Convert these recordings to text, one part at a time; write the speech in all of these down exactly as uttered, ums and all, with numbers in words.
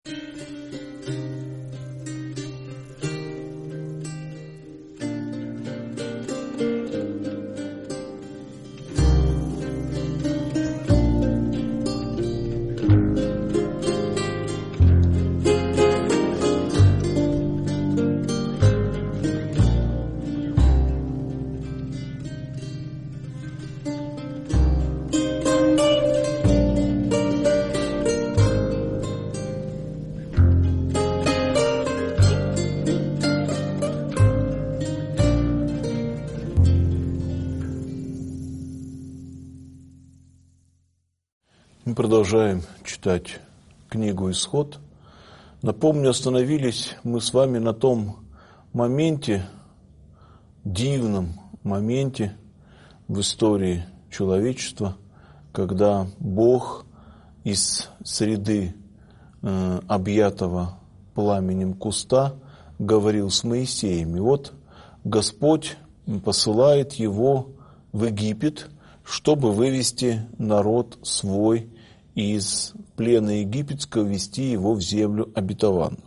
Мы продолжаем читать книгу «Исход». Напомню, остановились мы с вами на том моменте, дивном моменте в истории человечества, когда Бог из среды э, объятого пламенем куста говорил с Моисеем. И вот Господь посылает его в Египет, чтобы вывести народ свой из плена египетского, ввести его в землю обетованную.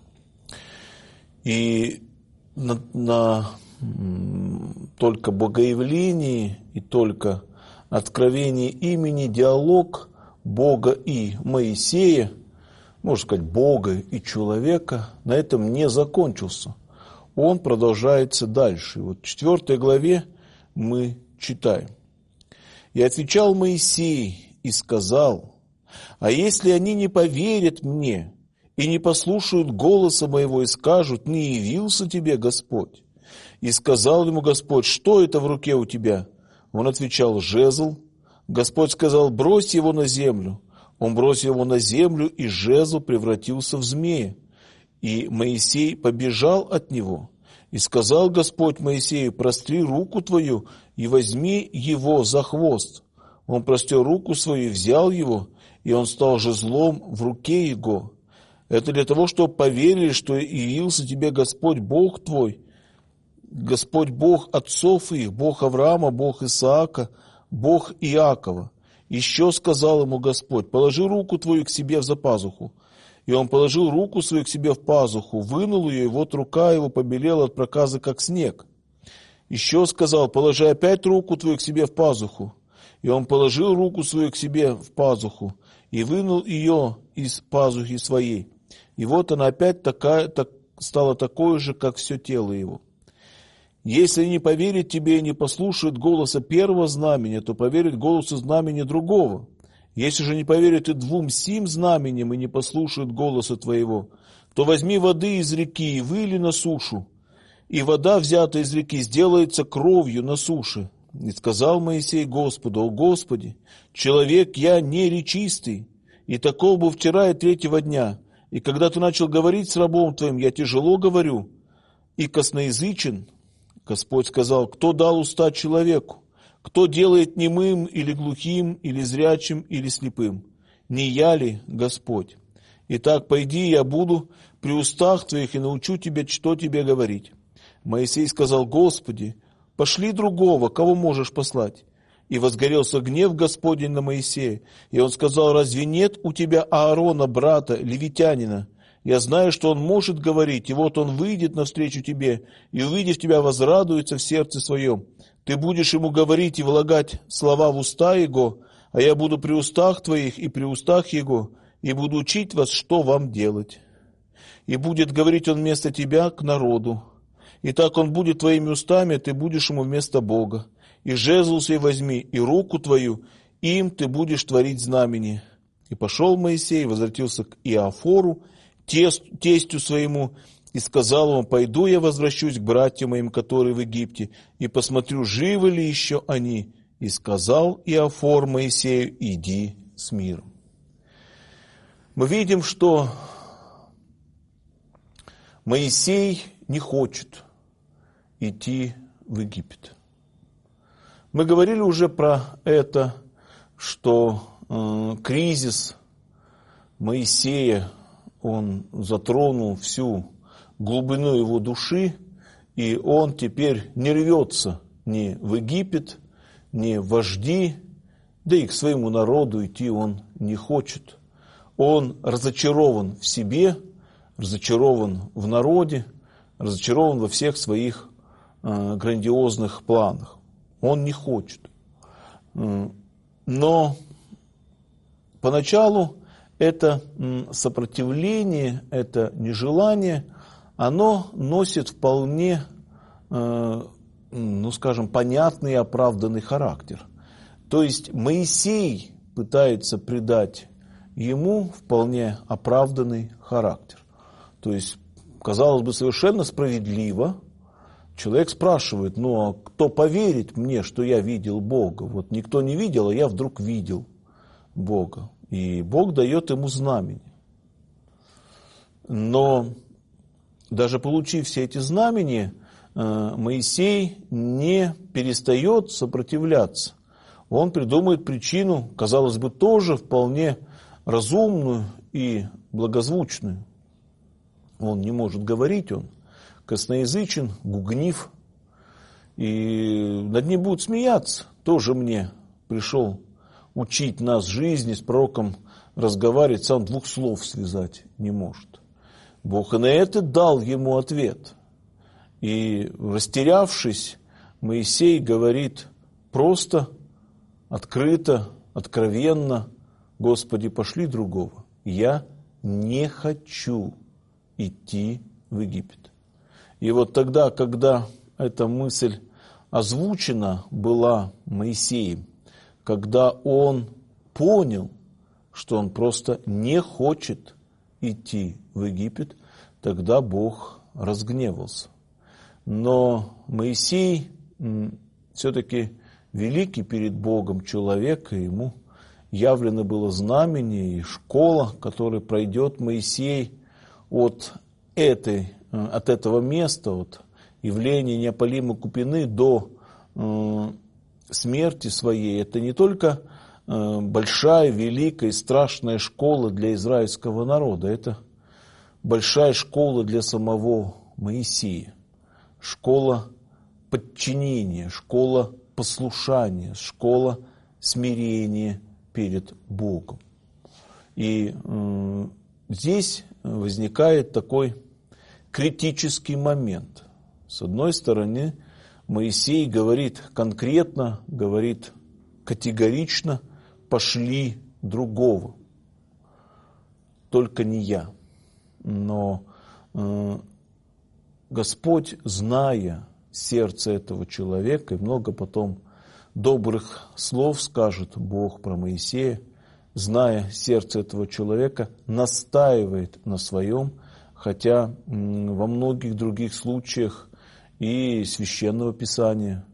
И на, на только богоявлении и только откровении имени диалог Бога и Моисея, можно сказать, Бога и человека, на этом не закончился. Он продолжается дальше. Вот в четвёртой главе мы читаем. «И отвечал Моисей и сказал: а если они не поверят мне и не послушают голоса моего и скажут: не явился тебе Господь? И сказал ему Господь: что это в руке у тебя? Он отвечал: жезл. Господь сказал: брось его на землю. Он бросил его на землю, и жезл превратился в змея. И Моисей побежал от него. И сказал Господь Моисею: простри руку твою и возьми его за хвост. Он простер руку свою и взял его, и он стал жезлом в руке его. Это для того, чтобы поверили, что явился тебе Господь Бог твой, Господь Бог отцов их, Бог Авраама, Бог Исаака, Бог Иакова. Еще сказал ему Господь: положи руку твою к себе в запазуху. И он положил руку свою к себе в пазуху, вынул ее, и вот рука его побелела от проказа, как снег. Еще сказал: положи опять руку твою к себе в пазуху. И он положил руку свою к себе в пазуху, и вынул ее из пазухи своей. И вот она опять такая, так, стала такой же, как все тело его. Если не поверят тебе и не послушают голоса первого знамения, то поверят голосу знамения другого. Если же не поверят и двум сим знаменем и не послушают голоса твоего, то возьми воды из реки и выли на сушу, и вода, взятая из реки, сделается кровью на суше. И сказал Моисей Господу: о Господи, человек я неречистый, и таков был вчера и третьего дня. И когда ты начал говорить с рабом твоим, я тяжело говорю и косноязычен. Господь сказал: кто дал уста человеку? Кто делает немым или глухим, или зрячим, или слепым? Не я ли, Господь? Итак, пойди, я буду при устах твоих и научу тебя, что тебе говорить. Моисей сказал: Господи, пошли другого, кого можешь послать? И возгорелся гнев Господень на Моисея. И он сказал: разве нет у тебя Аарона, брата, левитянина? Я знаю, что он может говорить, и вот он выйдет навстречу тебе, и, увидев тебя, возрадуется в сердце своем. Ты будешь ему говорить и влагать слова в уста его, а я буду при устах твоих и при устах его, и буду учить вас, что вам делать. И будет говорить он вместо тебя к народу. И так он будет твоими устами, а ты будешь ему вместо Бога. И жезл сей возьми, и руку твою, им ты будешь творить знамение. И пошел Моисей, возвратился к Иофору, тестю своему, и сказал ему: пойду я возвращусь к братьям моим, которые в Египте, и посмотрю, живы ли еще они. И сказал Иофор Моисею: иди с миром. Мы видим, что Моисей не хочет идти в Египет. Мы говорили уже про это, что э, кризис Моисея, он затронул всю глубину его души, и он теперь не рвется ни в Египет, ни в вожди, да и к своему народу идти он не хочет. Он разочарован в себе, разочарован в народе, разочарован во всех своих э, грандиозных планах. Он не хочет. Но поначалу это сопротивление, это нежелание, оно носит вполне, э, ну скажем, понятный и оправданный характер. То есть Моисей пытается придать ему вполне оправданный характер. То есть, казалось бы, совершенно справедливо. Человек спрашивает: ну а кто поверит мне, что я видел Бога? Вот никто не видел, а я вдруг видел Бога. И Бог дает ему знамения. Но даже получив все эти знамения, Моисей не перестает сопротивляться. Он придумает причину, казалось бы, тоже вполне разумную и благозвучную. Он не может говорить, он косноязычен, гугнив, и над ним будут смеяться. Тоже мне пришел учить нас жизни, с пророком разговаривать, сам двух слов связать не может. Бог и на это дал ему ответ. И, растерявшись, Моисей говорит просто, открыто, откровенно: Господи, пошли другого. Я не хочу идти в Египет. И вот тогда, когда эта мысль озвучена была Моисеем, когда он понял, что он просто не хочет идти в Египет, тогда Бог разгневался. Но Моисей все-таки великий перед Богом человек, и ему явлено было знамение и школа, которой пройдет Моисей от, этой, от этого места, от явления неопалимой купины до э, смерти своей. Это не только э, большая, великая и страшная школа для израильского народа, это большая школа для самого Моисея. Школа подчинения, школа послушания, школа смирения перед Богом. И э, здесь возникает такой критический момент. С одной стороны, Моисей говорит конкретно, говорит категорично: пошли другого, только не я. Но э, Господь, зная сердце этого человека, и много потом добрых слов скажет Бог про Моисея, зная сердце этого человека, настаивает на своем, хотя во многих других случаях и Священного Писания,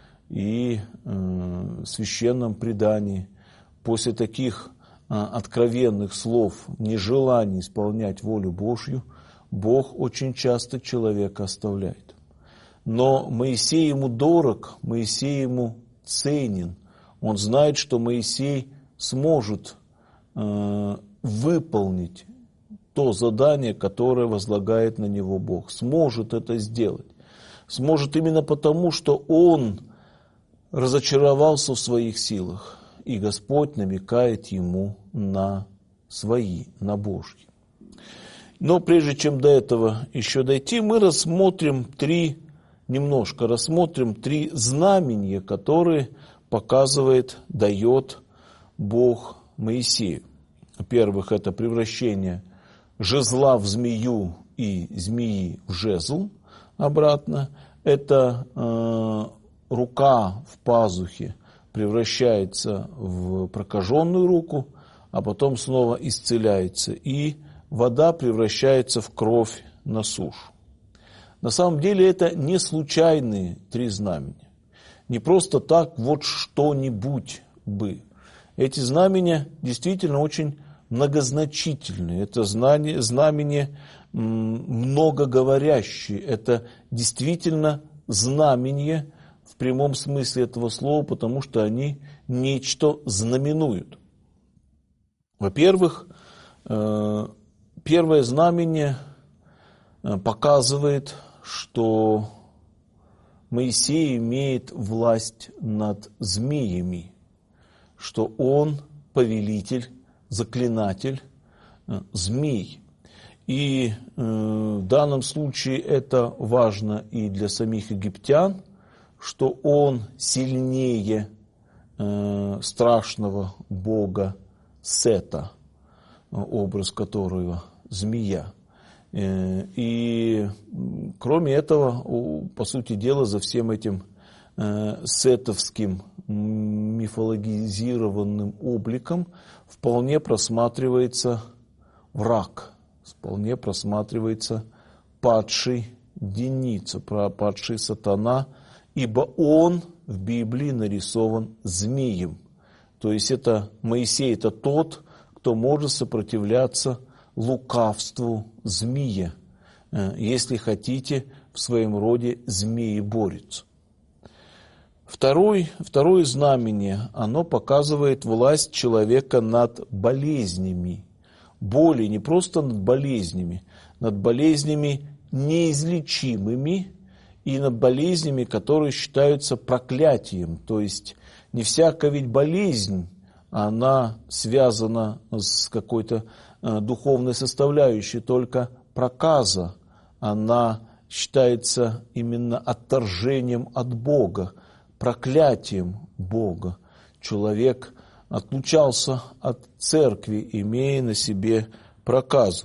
и э, Священном предании после таких э, откровенных слов, нежелания исполнять волю Божью, Бог очень часто человека оставляет. Но Моисей ему дорог, Моисей ему ценен. Он знает, что Моисей сможет э, выполнить то задание, которое возлагает на него Бог. Сможет это сделать. Сможет именно потому, что он разочаровался в своих силах. И Господь намекает ему на свои, на Божьи. Но прежде чем до этого еще дойти, мы рассмотрим три, немножко рассмотрим три знамения, которые показывает, дает Бог Моисею. Во-первых, это превращение жезла в змею и змеи в жезл обратно. Это э, рука в пазухе превращается в прокаженную руку, а потом снова исцеляется. И вода превращается в кровь на сушу. На самом деле это не случайные три знамения. Не просто так вот что-нибудь бы. Эти знамения действительно очень многозначительные. Это знамения, знамения многоговорящие. Это действительно знамения в прямом смысле этого слова, потому что они нечто знаменуют. Во-первых, первое знамение показывает, что Моисей имеет власть над змеями, что он повелитель, заклинатель змей. И э, в данном случае это важно и для самих египтян, что он сильнее э, страшного бога Сета, образ которого змея. Э, и кроме этого, по сути дела, за всем этим э, сетовским мифологизированным обликом вполне просматривается враг, вполне просматривается падший Деница, падший сатана, ибо он в Библии нарисован змеем. То есть это Моисей, это тот, кто может сопротивляться лукавству змея, если хотите, в своем роде змееборец. Второй, второе знамение, оно показывает власть человека над болезнями. Боли не просто над болезнями, над болезнями неизлечимыми и над болезнями, которые считаются проклятием. То есть не всякая ведь болезнь, она связана с какой-то э, духовной составляющей, только проказа, она считается именно отторжением от Бога, проклятием Бога. Человек отлучался от церкви, имея на себе проказу.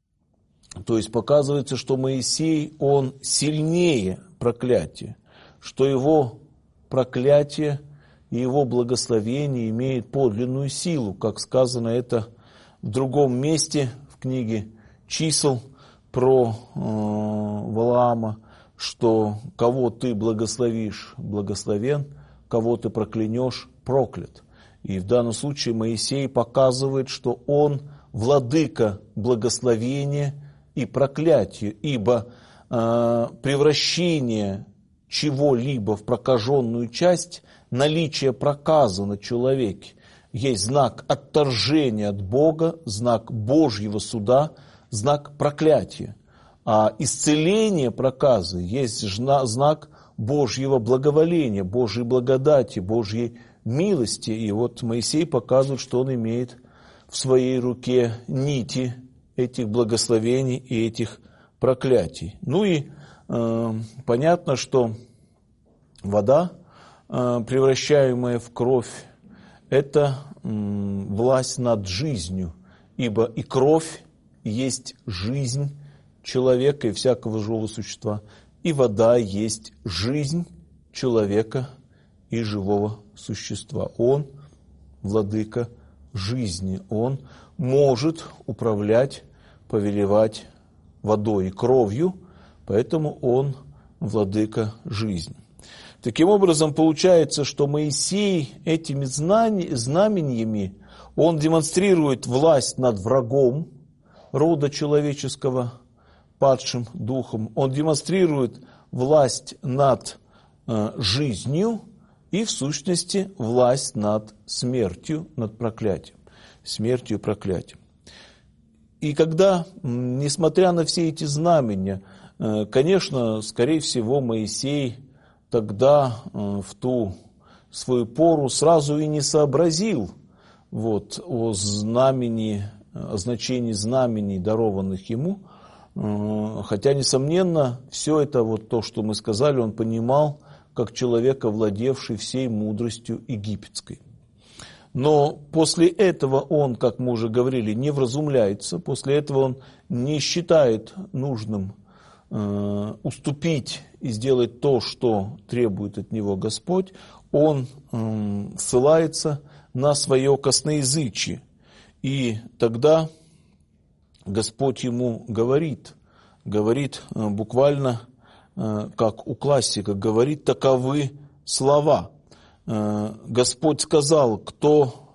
То есть показывается, что Моисей, он сильнее проклятия, что его проклятие и его благословение имеет подлинную силу, как сказано это в другом месте в книге «Чисел» про э, Валаама, что кого ты благословишь, благословен, кого ты проклянешь, проклят. И в данном случае Моисей показывает, что он владыка благословения и проклятия, ибо э, превращение чего-либо в прокаженную часть, наличие проказа на человеке, есть знак отторжения от Бога, знак Божьего суда, знак проклятия. А исцеление проказы есть знак Божьего благоволения, Божьей благодати, Божьей милости. И вот Моисей показывает, что он имеет в своей руке нити этих благословений и этих проклятий. Ну и э, понятно, что вода, э, превращаемая в кровь, это э, власть над жизнью, ибо и кровь есть жизнь человека и всякого живого существа, и вода есть жизнь человека и живого существа. Он владыка жизни, он может управлять, повелевать водой и кровью, поэтому он владыка жизни. Таким образом, получается, что Моисей этими знамениями, он демонстрирует власть над врагом рода человеческого, падшим духом, он демонстрирует власть над э, жизнью и, в сущности, власть над смертью, над проклятием, смертью и проклятием. И когда, несмотря на все эти знамения, э, конечно, скорее всего, Моисей тогда, э, в ту свою пору, сразу и не сообразил вот, о знамени, о значении знамений, дарованных ему. Хотя, несомненно, все это, вот то, что мы сказали, он понимал, как человек, овладевший всей мудростью египетской. Но после этого он, как мы уже говорили, не вразумляется, после этого он не считает нужным э, уступить и сделать то, что требует от него Господь, он э, ссылается на свое косноязычие. И тогда Господь ему говорит, говорит буквально, как у классика, говорит таковы слова. Господь сказал, кто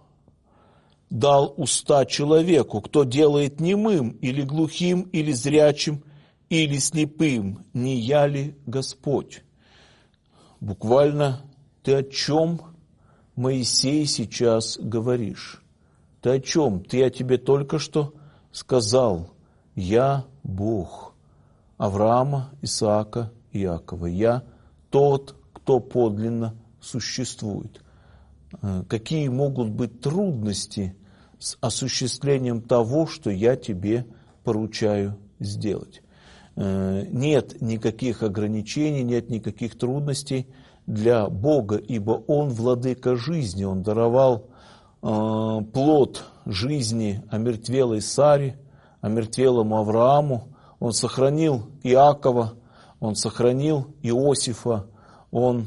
дал уста человеку, кто делает немым или глухим, или зрячим, или слепым, не я ли Господь? Буквально, ты о чем, Моисей, сейчас говоришь? Ты о чем? Ты я тебе только что сказал, я Бог Авраама, Исаака, Иакова. Я тот, кто подлинно существует. Какие могут быть трудности с осуществлением того, что я тебе поручаю сделать. Нет никаких ограничений, нет никаких трудностей для Бога, ибо Он владыка жизни, Он даровал плод жизни омертвелой Саре, омертвелому Аврааму, Он сохранил Иакова, Он сохранил Иосифа, Он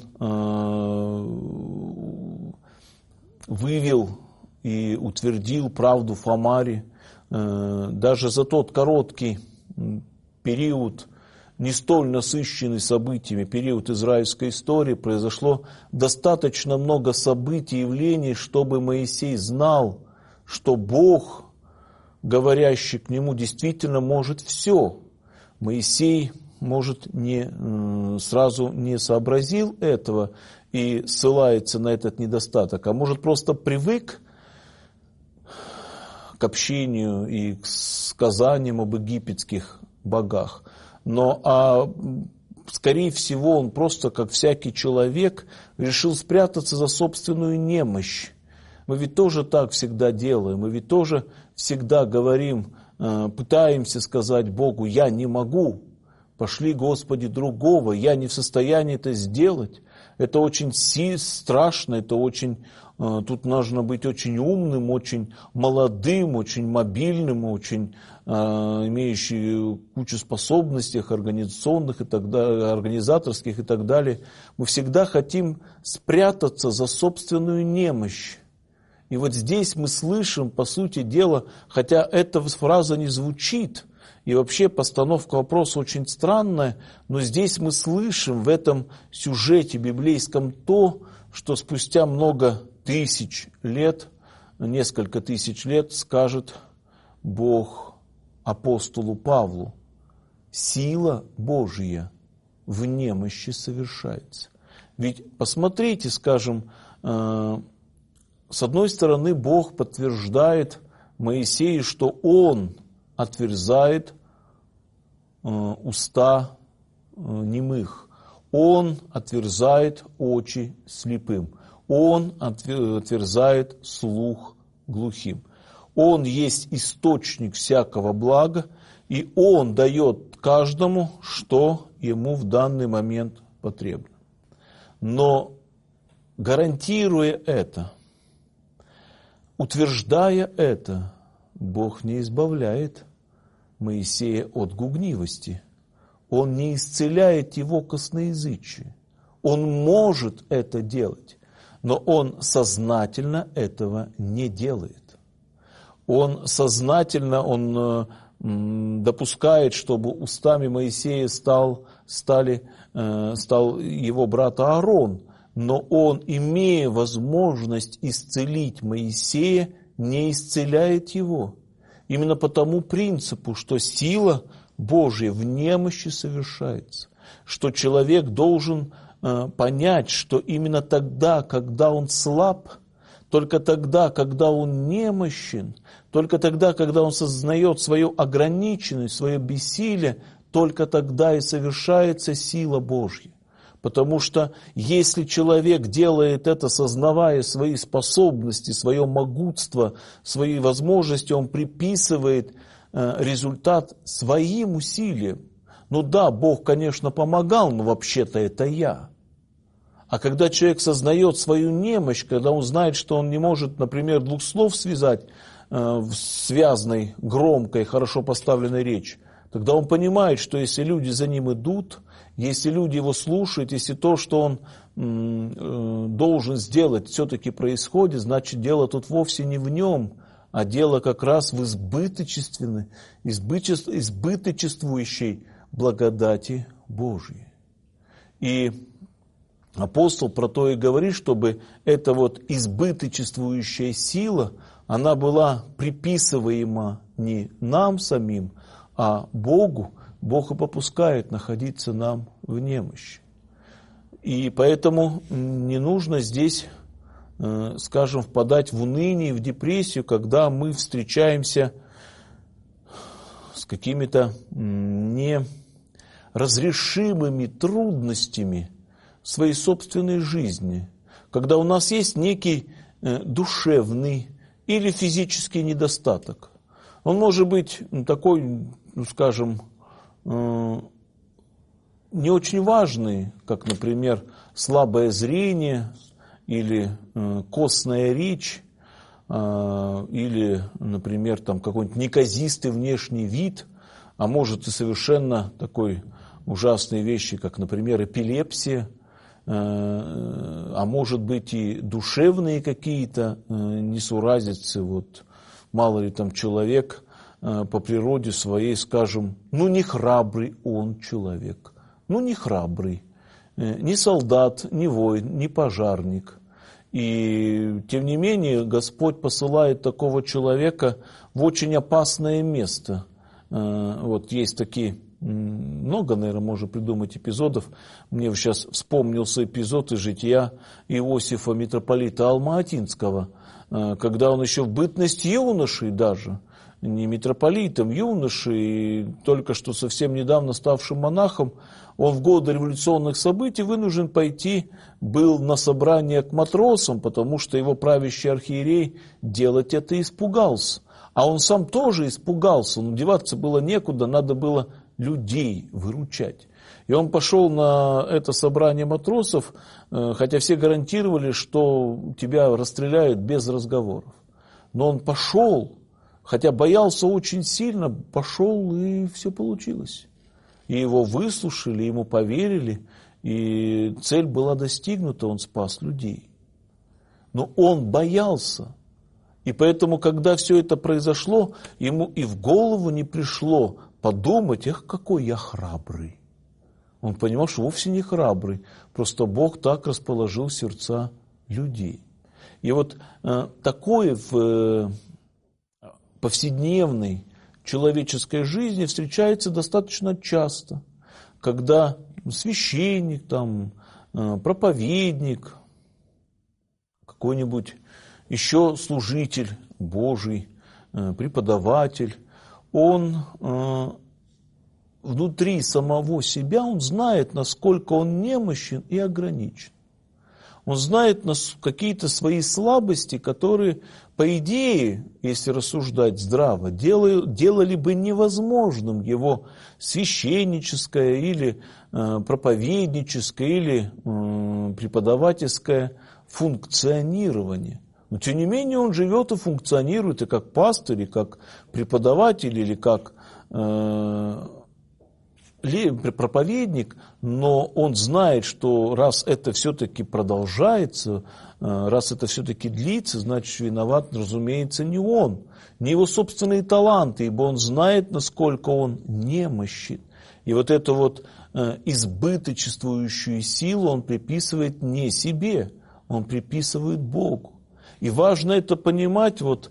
вывел и утвердил правду в Амаре. Даже за тот короткий период, не столь насыщенный событиями, период израильской истории, произошло достаточно много событий, явлений, чтобы Моисей знал, что Бог, говорящий к нему, действительно может все. Моисей, может, не, сразу не сообразил этого и ссылается на этот недостаток, а может, просто привык к общению и к сказаниям об египетских богах. Но, а, скорее всего, он просто, как всякий человек, решил спрятаться за собственную немощь. Мы ведь тоже так всегда делаем, мы ведь тоже всегда говорим, пытаемся сказать Богу: «Я не могу, пошли, Господи, другого, я не в состоянии это сделать». Это очень страшно, это очень, тут нужно быть очень умным, очень молодым, очень мобильным, очень имеющим кучу способностей организационных и так далее, организаторских и так далее. Мы всегда хотим спрятаться за собственную немощь. И вот здесь мы слышим, по сути дела, хотя эта фраза не звучит, и вообще постановка вопроса очень странная, но здесь мы слышим в этом сюжете библейском то, что спустя много тысяч лет, несколько тысяч лет, скажет Бог апостолу Павлу: сила Божья в немощи совершается. Ведь посмотрите, скажем, с одной стороны, Бог подтверждает Моисею, что Он отверзает уста немых, Он отверзает очи слепым, Он отверзает слух глухим. Он есть источник всякого блага, и Он дает каждому, что ему в данный момент потребно. Но гарантируя это, утверждая это, Бог не избавляет Моисея от гугнивости. Он не исцеляет его косноязычие. Он может это делать, но он сознательно этого не делает. Он сознательно, он допускает, чтобы устами Моисея стал, стали, стал его брат Аарон, но он, имея возможность исцелить Моисея, не исцеляет его. Именно по тому принципу, что сила Божья в немощи совершается, что человек должен э, понять, что именно тогда, когда он слаб, только тогда, когда он немощен, только тогда, когда он сознает свою ограниченность, свое бессилие, только тогда и совершается сила Божья. Потому что если человек делает это, сознавая свои способности, свое могутство, свои возможности, он приписывает результат своим усилиям. Ну да, Бог, конечно, помогал, но вообще-то это я. А когда человек сознает свою немощь, когда он знает, что он не может, например, двух слов связать в связной, громкой, хорошо поставленной речи, тогда он понимает, что если люди за ним идут, если люди его слушают, если то, что он должен сделать, все-таки происходит, значит, дело тут вовсе не в нем, а дело как раз в избыточественной, избыточествующей благодати Божьей. И апостол про то и говорит, чтобы эта вот избыточествующая сила, она была приписываема не нам самим, а Богу. Бог и попускает находиться нам в немощи. И поэтому не нужно здесь, скажем, впадать в уныние, в депрессию, когда мы встречаемся с какими-то неразрешимыми трудностями в своей собственной жизни, когда у нас есть некий душевный или физический недостаток. Он может быть такой, ну, скажем, не очень важный, как, например, слабое зрение или костная речь, или, например, там какой-нибудь неказистый внешний вид, а может и совершенно такой ужасные вещи, как, например, эпилепсия, а может быть и душевные какие-то несуразицы. Вот мало ли там человек по природе своей, скажем, ну не храбрый он человек, ну не храбрый, ни солдат, ни воин, ни пожарник. И тем не менее Господь посылает такого человека в очень опасное место. Вот есть такие, много, наверное, можно придумать эпизодов. Мне сейчас вспомнился эпизод из жития Иосифа, митрополита Алма-Атинского, когда он еще в бытность юношей даже, не митрополитом, юношей, только что совсем недавно ставшим монахом, он в годы революционных событий вынужден пойти был на собрание к матросам, потому что его правящий архиерей делать это испугался. А он сам тоже испугался, но деваться было некуда, надо было людей выручать. И он пошел на это собрание матросов, хотя все гарантировали, что тебя расстреляют без разговоров. Но он пошел, хотя боялся очень сильно, пошел, и все получилось. И его выслушали, ему поверили, и цель была достигнута, он спас людей. Но он боялся. И поэтому, когда все это произошло, ему и в голову не пришло подумать, эх, какой я храбрый. Он понимал, что вовсе не храбрый, просто Бог так расположил сердца людей. И вот э, такое в э, повседневной человеческой жизни встречается достаточно часто, когда священник, там, э, проповедник, какой-нибудь еще служитель Божий, э, преподаватель, он э, внутри самого себя, он знает, насколько он немощен и ограничен. Он знает какие-то свои слабости, которые, по идее, если рассуждать здраво, делали, делали бы невозможным его священническое или э, проповедническое или э, преподавательское функционирование. Но тем не менее он живет и функционирует и как пастырь, и как преподаватель, или как э, проповедник, но он знает, что раз это все-таки продолжается, раз это все-таки длится, значит, виноват, разумеется, не он, не его собственные таланты, ибо он знает, насколько он немощен. И вот эту вот избыточествующую силу он приписывает не себе, он приписывает Богу. И важно это понимать, вот,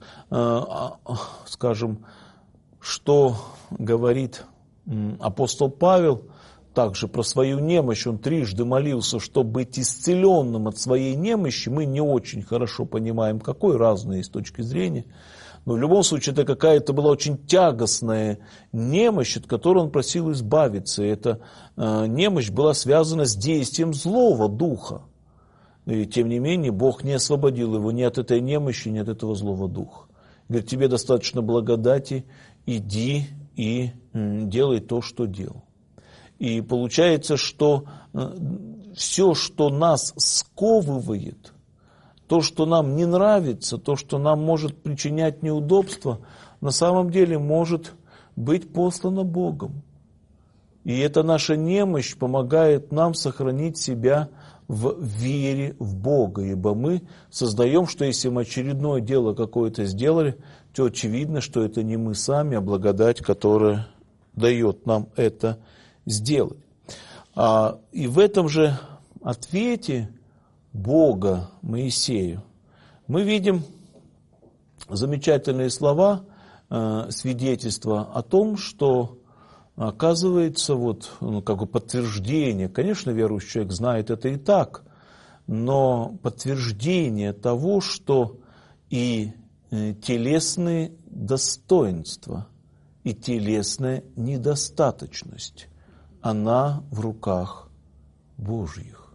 скажем, что говорит апостол Павел также про свою немощь. Он трижды молился, чтобы быть исцеленным от своей немощи. Мы не очень хорошо понимаем, какой, разные с точки зрения. Но в любом случае это какая-то была очень тягостная немощь, от которой он просил избавиться. И эта э, немощь была связана с действием злого духа. И тем не менее Бог не освободил его ни от этой немощи, ни от этого злого духа. Говорит, тебе достаточно благодати, иди и делай то, что делал. И получается, что все, что нас сковывает, то, что нам не нравится, то, что нам может причинять неудобства, на самом деле может быть послано Богом. И эта наша немощь помогает нам сохранить себя в вере в Бога, ибо мы сознаем, что если мы очередное дело какое-то сделали, то очевидно, что это не мы сами, а благодать, которая дает нам это сделать. А, и в этом же ответе Бога Моисею мы видим замечательные слова, э, свидетельства о том, что оказывается, вот, ну, как бы подтверждение, конечно, верующий человек знает это и так, но подтверждение того, что и телесные достоинства, и телесная недостаточность, она в руках Божьих.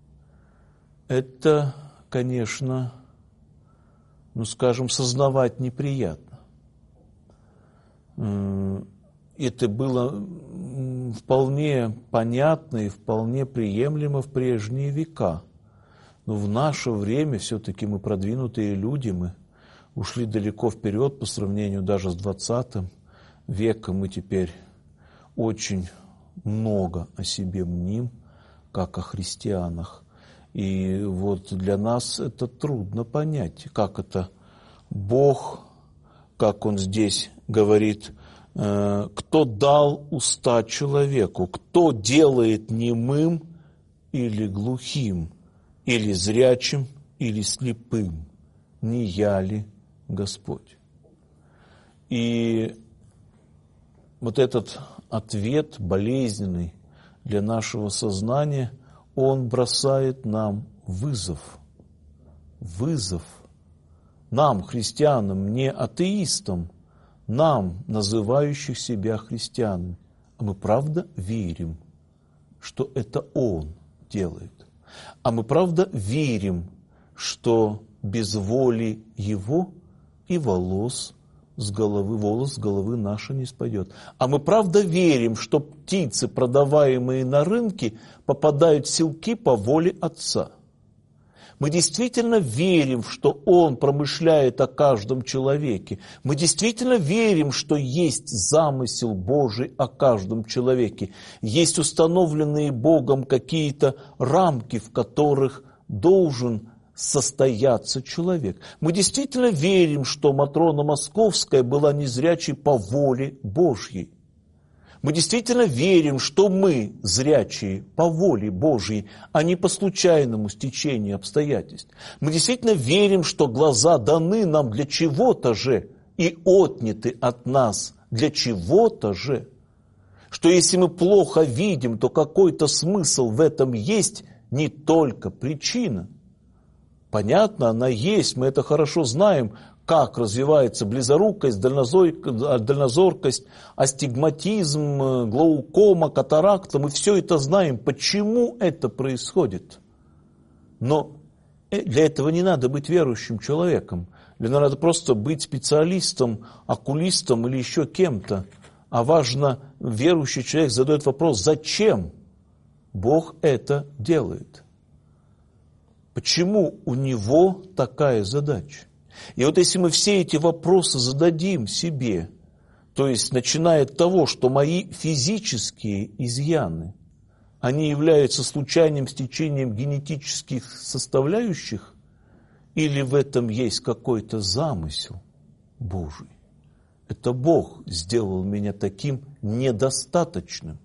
Это, конечно, ну, скажем, сознавать неприятно. это было вполне понятно и вполне приемлемо в прежние века. Но в наше время все-таки мы продвинутые люди, мы ушли далеко вперед по сравнению даже с двадцатым веком. Мы теперь очень много о себе мним, как о христианах. И вот для нас это трудно понять, как это Бог, как Он здесь говорит, кто дал уста человеку, кто делает немым или глухим, или зрячим, или слепым, не я ли Господь? И вот этот ответ болезненный для нашего сознания, он бросает нам вызов. Вызов. Нам, христианам, не атеистам, нам, называющих себя христианами. А мы правда верим, что это Он делает. А мы правда верим, что без воли Его и волос с головы, волос с головы нашей не спадет. А мы правда верим, что птицы, продаваемые на рынке, попадают в селки по воле Отца. Мы действительно верим, что Он промышляет о каждом человеке. Мы действительно верим, что есть замысел Божий о каждом человеке. Есть установленные Богом какие-то рамки, в которых должен состояться человек. Мы действительно верим, что Матрона Московская была незрячей по воле Божьей. Мы действительно верим, что мы зрячие по воле Божьей, а не по случайному стечению обстоятельств. Мы действительно верим, что глаза даны нам для чего-то же и отняты от нас для чего-то же. Что если мы плохо видим, то какой-то смысл в этом есть, не только причина. Понятно, она есть, мы это хорошо знаем, как развивается близорукость, дальнозоркость, астигматизм, глаукома, катаракта. Мы все это знаем, почему это происходит. Но для этого не надо быть верующим человеком. Для этого надо просто быть специалистом, окулистом или еще кем-то. А важно, верующий человек задает вопрос, зачем Бог это делает? Почему у него такая задача? И вот если мы все эти вопросы зададим себе, то есть начиная от того, что мои физические изъяны, они являются случайным стечением генетических составляющих, или в этом есть какой-то замысел Божий? Это Бог сделал меня таким недостаточным,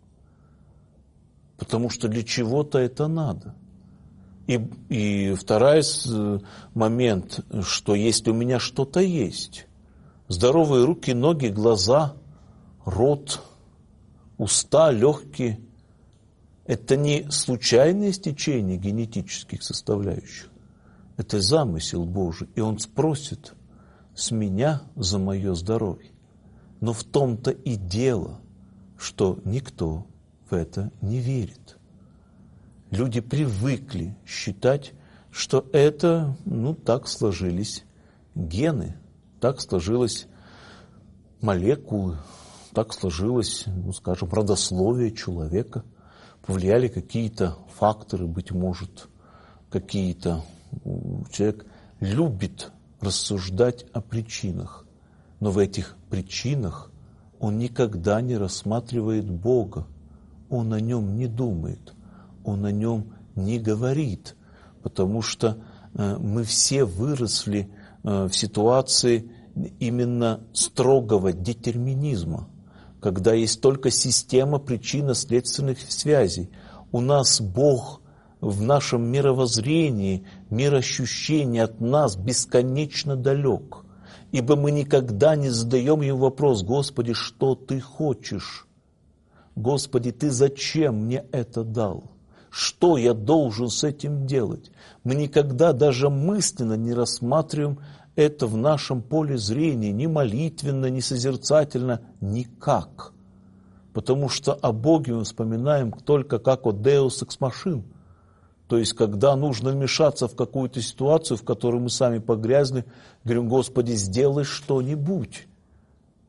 потому что для чего-то это надо. И, и второй момент, что если у меня что-то есть, здоровые руки, ноги, глаза, рот, уста, легкие, это не случайное стечение генетических составляющих, это замысел Божий, и Он спросит с меня за мое здоровье. Но в том-то и дело, что никто в это не верит. Люди привыкли считать, что это, ну, так сложились гены, так сложилось молекулы, так сложилось, ну, скажем, родословие человека, повлияли какие-то факторы, быть может, какие-то. Человек любит рассуждать о причинах, но в этих причинах он никогда не рассматривает Бога, он о нем не думает. Он о нем не говорит, потому что мы все выросли в ситуации именно строгого детерминизма, когда есть только система причинно-следственных связей. У нас Бог в нашем мировоззрении, мироощущении от нас бесконечно далек, ибо мы никогда не задаем Ему вопрос: «Господи, что Ты хочешь? Господи, Ты зачем мне это дал? Что я должен с этим делать?» Мы никогда даже мысленно не рассматриваем это в нашем поле зрения, ни молитвенно, ни созерцательно, никак. Потому что о Боге мы вспоминаем только как о Deus ex machina. То есть, когда нужно вмешаться в какую-то ситуацию, в которой мы сами погрязли, говорим: «Господи, сделай что-нибудь».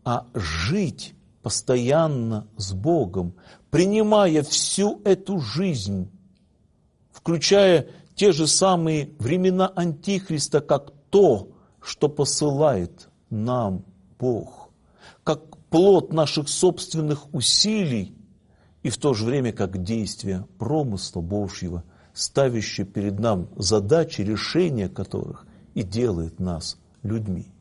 а жить постоянно с Богом, принимая всю эту жизнь, включая те же самые времена Антихриста, как то, что посылает нам Бог, как плод наших собственных усилий и в то же время как действие промысла Божьего, ставящее перед нами задачи, решения которых и делает нас людьми.